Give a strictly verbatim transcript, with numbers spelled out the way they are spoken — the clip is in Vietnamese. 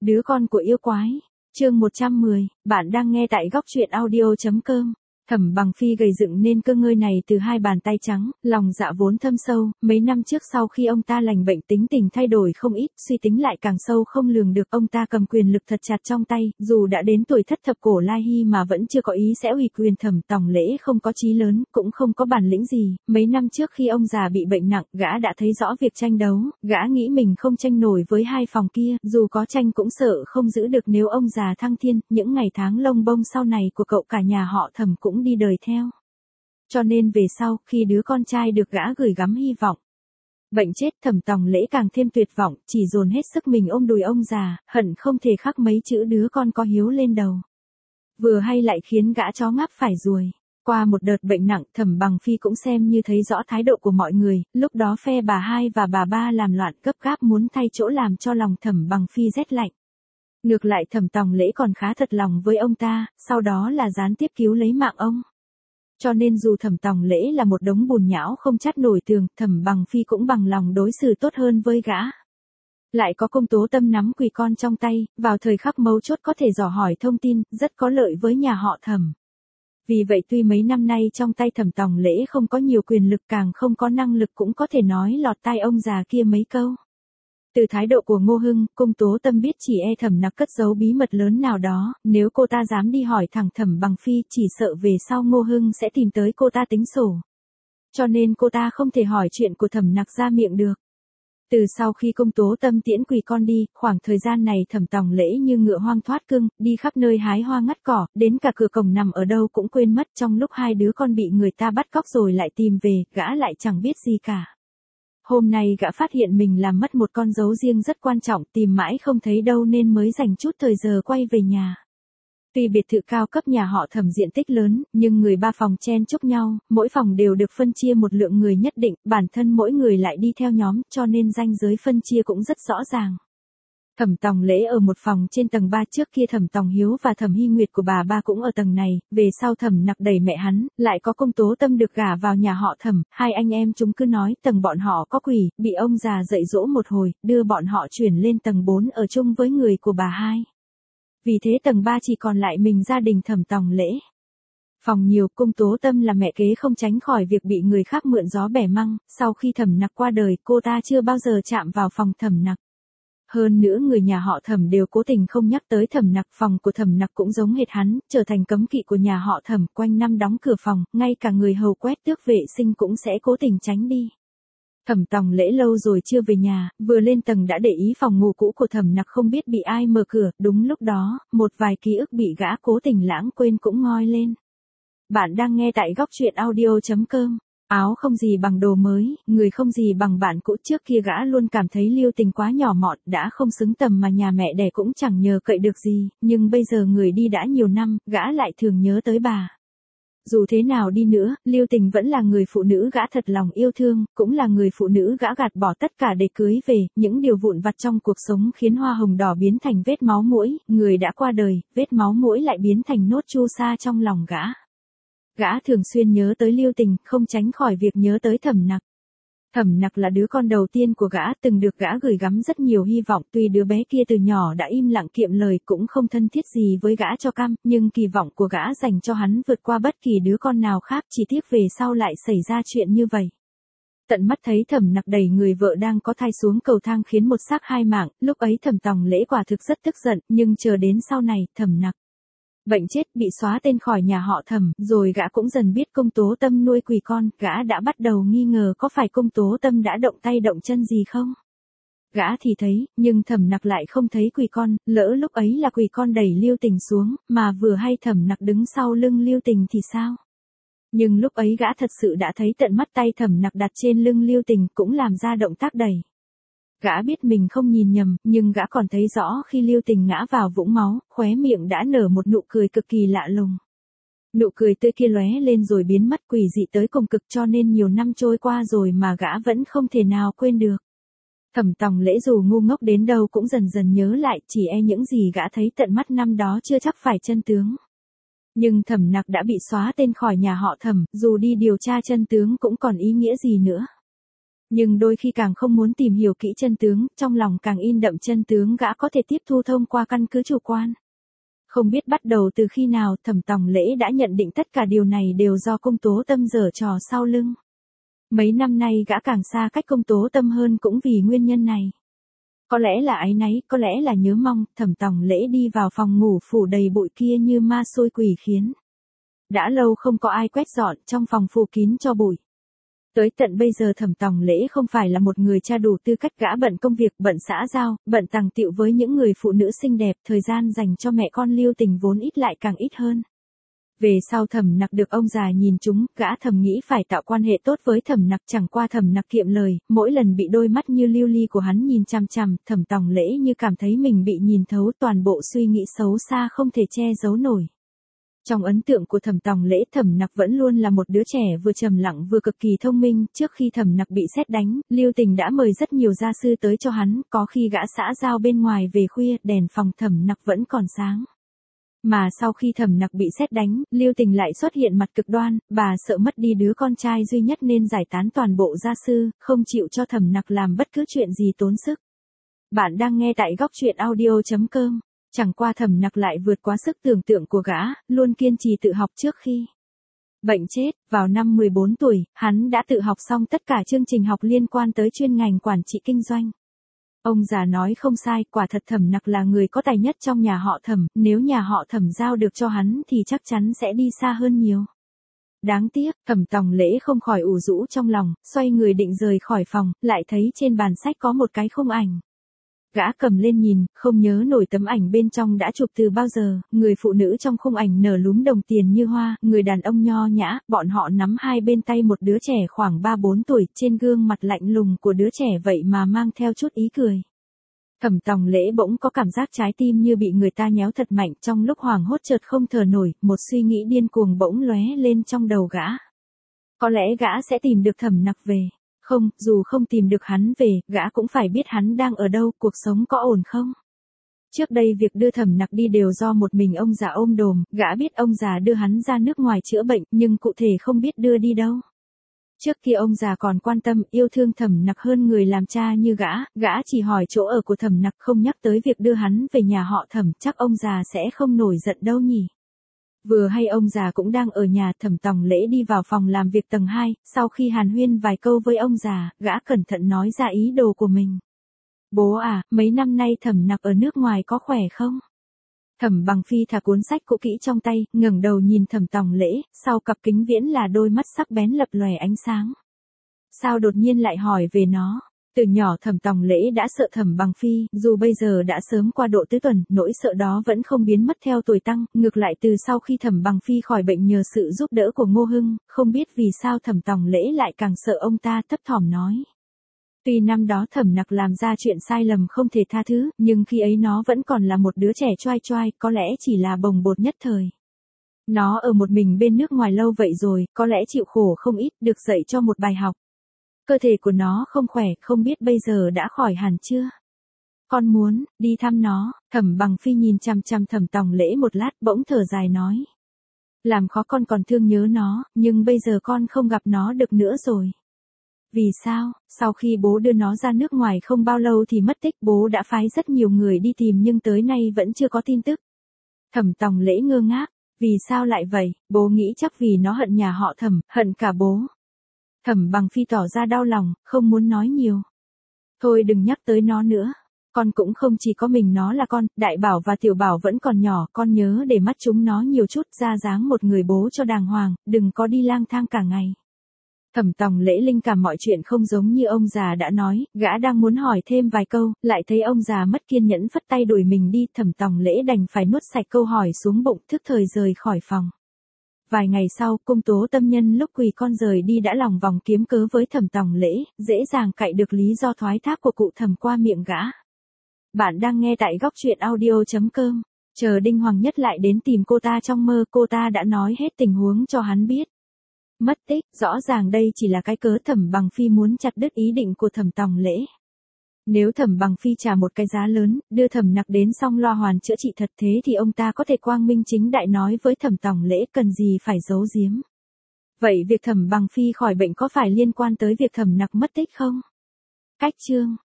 Đứa con của yêu quái. Chương một trăm mười, bạn đang nghe tại góc truyện audio chấm com. Thẩm Bằng Phi gầy dựng nên cơ ngơi này từ hai bàn tay trắng, lòng dạ vốn thâm sâu, mấy năm trước sau khi ông ta lành bệnh tính tình thay đổi không ít, suy tính lại càng sâu không lường được, ông ta cầm quyền lực thật chặt trong tay, dù đã đến tuổi thất thập cổ lai hy mà vẫn chưa có ý sẽ ủy quyền. Thẩm Tòng Lễ không có chí lớn, cũng không có bản lĩnh gì, mấy năm trước khi ông già bị bệnh nặng, gã đã thấy rõ việc tranh đấu, gã nghĩ mình không tranh nổi với hai phòng kia, dù có tranh cũng sợ không giữ được nếu ông già thăng thiên, những ngày tháng lông bông sau này của cậu cả nhà họ Thẩm cũng đi đời theo. Cho nên về sau, khi đứa con trai được gã gửi gắm hy vọng bệnh chết, Thẩm Tòng Lễ càng thêm tuyệt vọng, chỉ dồn hết sức mình ôm đùi ông già, hận không thể khắc mấy chữ đứa con có hiếu lên đầu. Vừa hay lại khiến gã chó ngáp phải ruồi. Qua một đợt bệnh nặng, Thẩm Bằng Phi cũng xem như thấy rõ thái độ của mọi người, lúc đó phe bà hai và bà ba làm loạn gấp gáp muốn thay chỗ làm cho lòng Thẩm Bằng Phi rét lạnh. Ngược lại Thẩm Tòng Lễ còn khá thật lòng với ông ta, sau đó là gián tiếp cứu lấy mạng ông. Cho nên dù Thẩm Tòng Lễ là một đống bùn nhão không chát nổi tường, Thẩm Bằng Phi cũng bằng lòng đối xử tốt hơn với gã. Lại có Công Tố Tâm nắm quỳ con trong tay, vào thời khắc mấu chốt có thể dò hỏi thông tin, rất có lợi với nhà họ Thẩm. Vì vậy tuy mấy năm nay trong tay Thẩm Tòng Lễ không có nhiều quyền lực, càng không có năng lực, cũng có thể nói lọt tai ông già kia mấy câu. Từ thái độ của Ngô Hưng, Công Tố Tâm biết chỉ e Thẩm Nặc cất giấu bí mật lớn nào đó, nếu cô ta dám đi hỏi thẳng Thẩm Bằng Phi, chỉ sợ về sau Ngô Hưng sẽ tìm tới cô ta tính sổ. Cho nên cô ta không thể hỏi chuyện của Thẩm Nặc ra miệng được. Từ sau khi Công Tố Tâm tiễn quỳ con đi, khoảng thời gian này Thẩm Tòng Lễ như ngựa hoang thoát cương, đi khắp nơi hái hoa ngắt cỏ, đến cả cửa cổng nằm ở đâu cũng quên mất, trong lúc hai đứa con bị người ta bắt cóc rồi lại tìm về, gã lại chẳng biết gì cả. Hôm nay gã phát hiện mình làm mất một con dấu riêng rất quan trọng, tìm mãi không thấy đâu nên mới dành chút thời giờ quay về nhà. Tuy biệt thự cao cấp nhà họ Thẩm diện tích lớn, nhưng người ba phòng chen chúc nhau, mỗi phòng đều được phân chia một lượng người nhất định, bản thân mỗi người lại đi theo nhóm, cho nên ranh giới phân chia cũng rất rõ ràng. Thẩm Tòng Lễ ở một phòng trên tầng ba, trước kia Thẩm Tòng Hiếu và Thẩm Hy Nguyệt của bà ba cũng ở tầng này, về sau Thẩm Nặc đẩy mẹ hắn, lại có Công Tố Tâm được gả vào nhà họ Thẩm, hai anh em chúng cứ nói tầng bọn họ có quỷ, bị ông già dạy dỗ một hồi, đưa bọn họ chuyển lên tầng bốn ở chung với người của bà hai. Vì thế tầng ba chỉ còn lại mình gia đình Thẩm Tòng Lễ. Phòng nhiều, Công Tố Tâm là mẹ kế không tránh khỏi việc bị người khác mượn gió bẻ măng, sau khi Thẩm Nặc qua đời, cô ta chưa bao giờ chạm vào phòng Thẩm Nặc. Hơn nữa người nhà họ Thẩm đều cố tình không nhắc tới Thẩm Nặc, phòng của Thẩm Nặc cũng giống hệt hắn, trở thành cấm kỵ của nhà họ Thẩm, quanh năm đóng cửa phòng, ngay cả người hầu quét tước vệ sinh cũng sẽ cố tình tránh đi. Thẩm Tòng Lễ lâu rồi chưa về nhà, vừa lên tầng đã để ý phòng ngủ cũ của Thẩm Nặc không biết bị ai mở cửa, đúng lúc đó, một vài ký ức bị gã cố tình lãng quên cũng ngoi lên. Bạn đang nghe tại góc truyện audio chấm com. Áo không gì bằng đồ mới, người không gì bằng bạn cũ, trước kia gã luôn cảm thấy Liêu Tình quá nhỏ mọn, đã không xứng tầm mà nhà mẹ đẻ cũng chẳng nhờ cậy được gì, nhưng bây giờ người đi đã nhiều năm, gã lại thường nhớ tới bà. Dù thế nào đi nữa, Liêu Tình vẫn là người phụ nữ gã thật lòng yêu thương, cũng là người phụ nữ gã gạt bỏ tất cả để cưới về, những điều vụn vặt trong cuộc sống khiến hoa hồng đỏ biến thành vết máu mũi, người đã qua đời, vết máu mũi lại biến thành nốt chu sa trong lòng gã. Gã thường xuyên nhớ tới Liêu Tình, không tránh khỏi việc nhớ tới Thẩm Nặc. Thẩm Nặc là đứa con đầu tiên của gã, từng được gã gửi gắm rất nhiều hy vọng, tuy đứa bé kia từ nhỏ đã im lặng kiệm lời, cũng không thân thiết gì với gã cho cam, nhưng kỳ vọng của gã dành cho hắn vượt qua bất kỳ đứa con nào khác, chỉ tiếc về sau lại xảy ra chuyện như vậy. Tận mắt thấy Thẩm Nặc đẩy người vợ đang có thai xuống cầu thang khiến một xác hai mạng, lúc ấy Thẩm Tòng Lễ quả thực rất tức giận, nhưng chờ đến sau này, Thẩm Nặc bệnh chết, bị xóa tên khỏi nhà họ Thẩm, rồi gã cũng dần biết Công Tố Tâm nuôi quỳ con, gã đã bắt đầu nghi ngờ có phải Công Tố Tâm đã động tay động chân gì không. Gã thì thấy, nhưng Thẩm Nặc lại không thấy quỳ con, lỡ lúc ấy là quỳ con đẩy Liêu Tình xuống, mà vừa hay Thẩm Nặc đứng sau lưng Liêu Tình thì sao? Nhưng lúc ấy gã thật sự đã thấy tận mắt tay Thẩm Nặc đặt trên lưng Liêu Tình, cũng làm ra động tác đẩy. Gã biết mình không nhìn nhầm, nhưng gã còn thấy rõ khi Liêu Tình ngã vào vũng máu, khóe miệng đã nở một nụ cười cực kỳ lạ lùng. Nụ cười tươi kia lóe lên rồi biến mất, quỷ dị tới cùng cực, cho nên nhiều năm trôi qua rồi mà gã vẫn không thể nào quên được. Thẩm Tòng Lễ dù ngu ngốc đến đâu cũng dần dần nhớ lại, chỉ e những gì gã thấy tận mắt năm đó chưa chắc phải chân tướng. Nhưng Thẩm Nặc đã bị xóa tên khỏi nhà họ Thẩm, dù đi điều tra chân tướng cũng còn ý nghĩa gì nữa. Nhưng đôi khi càng không muốn tìm hiểu kỹ chân tướng, trong lòng càng in đậm chân tướng gã có thể tiếp thu thông qua căn cứ chủ quan. Không biết bắt đầu từ khi nào Thẩm Tòng Lễ đã nhận định tất cả điều này đều do Công Tố Tâm giở trò sau lưng. Mấy năm nay gã càng xa cách Công Tố Tâm hơn cũng vì nguyên nhân này. Có lẽ là áy náy, có lẽ là nhớ mong, Thẩm Tòng Lễ đi vào phòng ngủ phủ đầy bụi kia như ma xôi quỷ khiến. Đã lâu không có ai quét dọn, trong phòng phủ kín cho bụi. Tới tận bây giờ Thẩm Tòng Lễ không phải là một người cha đủ tư cách, gã bận công việc, bận xã giao, bận tàng tiệu với những người phụ nữ xinh đẹp, thời gian dành cho mẹ con Lưu Tình vốn ít lại càng ít hơn. Về sau Thẩm Nặc được ông già nhìn trúng, gã thầm nghĩ phải tạo quan hệ tốt với Thẩm Nặc, chẳng qua Thẩm Nặc kiệm lời, mỗi lần bị đôi mắt như lưu ly của hắn nhìn chằm chằm, Thẩm Tòng Lễ như cảm thấy mình bị nhìn thấu, toàn bộ suy nghĩ xấu xa không thể che giấu nổi. Trong ấn tượng của Thẩm Tòng Lễ, Thẩm Nặc vẫn luôn là một đứa trẻ vừa trầm lặng vừa cực kỳ thông minh, trước khi Thẩm Nặc bị sét đánh, Lưu Tình đã mời rất nhiều gia sư tới cho hắn, có khi gã xã giao bên ngoài về khuya, đèn phòng Thẩm Nặc vẫn còn sáng. Mà sau khi Thẩm Nặc bị sét đánh, Lưu Tình lại xuất hiện mặt cực đoan, bà sợ mất đi đứa con trai duy nhất nên giải tán toàn bộ gia sư, không chịu cho Thẩm Nặc làm bất cứ chuyện gì tốn sức. Bạn đang nghe tại góc truyện audio chấm com. Chẳng qua Thẩm Nặc lại vượt quá sức tưởng tượng của gã, luôn kiên trì tự học trước khi bệnh chết. Vào năm mười bốn tuổi, hắn đã tự học xong tất cả chương trình học liên quan tới chuyên ngành quản trị kinh doanh. Ông già nói không sai, quả thật Thẩm Nặc là người có tài nhất trong nhà họ Thẩm, nếu nhà họ Thẩm giao được cho hắn thì chắc chắn sẽ đi xa hơn nhiều. Đáng tiếc, Thẩm Tòng Lễ không khỏi ủ rũ trong lòng, xoay người định rời khỏi phòng, lại thấy trên bàn sách có một cái khung ảnh. Gã cầm lên nhìn, không nhớ nổi tấm ảnh bên trong đã chụp từ bao giờ, người phụ nữ trong khung ảnh nở lúm đồng tiền như hoa, người đàn ông nho nhã, bọn họ nắm hai bên tay một đứa trẻ khoảng ba bốn tuổi, trên gương mặt lạnh lùng của đứa trẻ vậy mà mang theo chút ý cười. Thẩm Tòng Lễ bỗng có cảm giác trái tim như bị người ta nhéo thật mạnh, trong lúc hoảng hốt chợt không thở nổi, một suy nghĩ điên cuồng bỗng lóe lên trong đầu gã. Có lẽ gã sẽ tìm được Thẩm Nặc về. Không, dù không tìm được hắn về, gã cũng phải biết hắn đang ở đâu, cuộc sống có ổn không. Trước đây việc đưa Thẩm Nặc đi đều do một mình ông già ôm đồm, gã biết ông già đưa hắn ra nước ngoài chữa bệnh, nhưng cụ thể không biết đưa đi đâu. Trước kia ông già còn quan tâm, yêu thương Thẩm Nặc hơn người làm cha như gã, gã chỉ hỏi chỗ ở của Thẩm Nặc, không nhắc tới việc đưa hắn về nhà họ Thẩm, chắc ông già sẽ không nổi giận đâu nhỉ. Vừa hay ông già cũng đang ở nhà, Thẩm Tòng Lễ đi vào phòng làm việc tầng hai, sau khi hàn huyên vài câu với ông già, gã cẩn thận nói ra ý đồ của mình. Bố à, mấy năm nay Thẩm Nặc ở nước ngoài có khỏe không? Thẩm Bằng Phi thả cuốn sách cũ kỹ trong tay, ngẩng đầu nhìn Thẩm Tòng Lễ, sau cặp kính viễn là đôi mắt sắc bén lập lòe ánh sáng. Sao đột nhiên lại hỏi về nó? Từ nhỏ Thẩm Tòng Lễ đã sợ Thẩm Bằng Phi, dù bây giờ đã sớm qua độ tứ tuần, nỗi sợ đó vẫn không biến mất theo tuổi tăng, ngược lại từ sau khi Thẩm Bằng Phi khỏi bệnh nhờ sự giúp đỡ của Ngô Hưng, không biết vì sao Thẩm Tòng Lễ lại càng sợ ông ta, thấp thỏm nói. Tuy năm đó Thẩm Nặc làm ra chuyện sai lầm không thể tha thứ, nhưng khi ấy nó vẫn còn là một đứa trẻ choai choai, có lẽ chỉ là bồng bột nhất thời. Nó ở một mình bên nước ngoài lâu vậy rồi, có lẽ chịu khổ không ít, được dạy cho một bài học. Cơ thể của nó không khỏe, không biết bây giờ đã khỏi hẳn chưa? Con muốn, đi thăm nó. Thẩm Bằng Phi nhìn chằm chằm Thẩm Tòng Lễ một lát, bỗng thở dài nói. Làm khó con còn thương nhớ nó, nhưng bây giờ con không gặp nó được nữa rồi. Vì sao? Sau khi bố đưa nó ra nước ngoài không bao lâu thì mất tích, bố đã phái rất nhiều người đi tìm nhưng tới nay vẫn chưa có tin tức. Thẩm Tòng Lễ ngơ ngác. Vì sao lại vậy? Bố nghĩ chắc vì nó hận nhà họ Thẩm, hận cả bố. Thẩm Bằng Phi tỏ ra đau lòng, không muốn nói nhiều. Thôi đừng nhắc tới nó nữa. Con cũng không chỉ có mình nó là con, Đại Bảo và Tiểu Bảo vẫn còn nhỏ, con nhớ để mắt chúng nó nhiều chút, ra dáng một người bố cho đàng hoàng, đừng có đi lang thang cả ngày. Thẩm Tòng Lễ linh cảm mọi chuyện không giống như ông già đã nói, gã đang muốn hỏi thêm vài câu, lại thấy ông già mất kiên nhẫn phất tay đuổi mình đi, Thẩm Tòng Lễ đành phải nuốt sạch câu hỏi xuống bụng, thức thời rời khỏi phòng. Vài ngày sau, Công Tố Tâm nhân lúc quỳ con rời đi đã lòng vòng kiếm cớ với Thẩm Tòng Lễ, dễ dàng cạy được lý do thoái thác của cụ Thẩm qua miệng gã. Bạn đang nghe tại góc truyện audio chấm com. Chờ Đinh Hoàng Nhất lại đến tìm cô ta trong mơ, cô ta đã nói hết tình huống cho hắn biết. Mất tích, rõ ràng đây chỉ là cái cớ Thẩm Bằng Phi muốn chặt đứt ý định của Thẩm Tòng Lễ. Nếu Thẩm Bằng Phi trả một cái giá lớn, đưa Thẩm Nặc đến xong lo hoàn chữa trị thật thế thì ông ta có thể quang minh chính đại nói với Thẩm Tòng Lễ, cần gì phải giấu giếm. Vậy việc Thẩm Bằng Phi khỏi bệnh có phải liên quan tới việc Thẩm Nặc mất tích không? Cách chương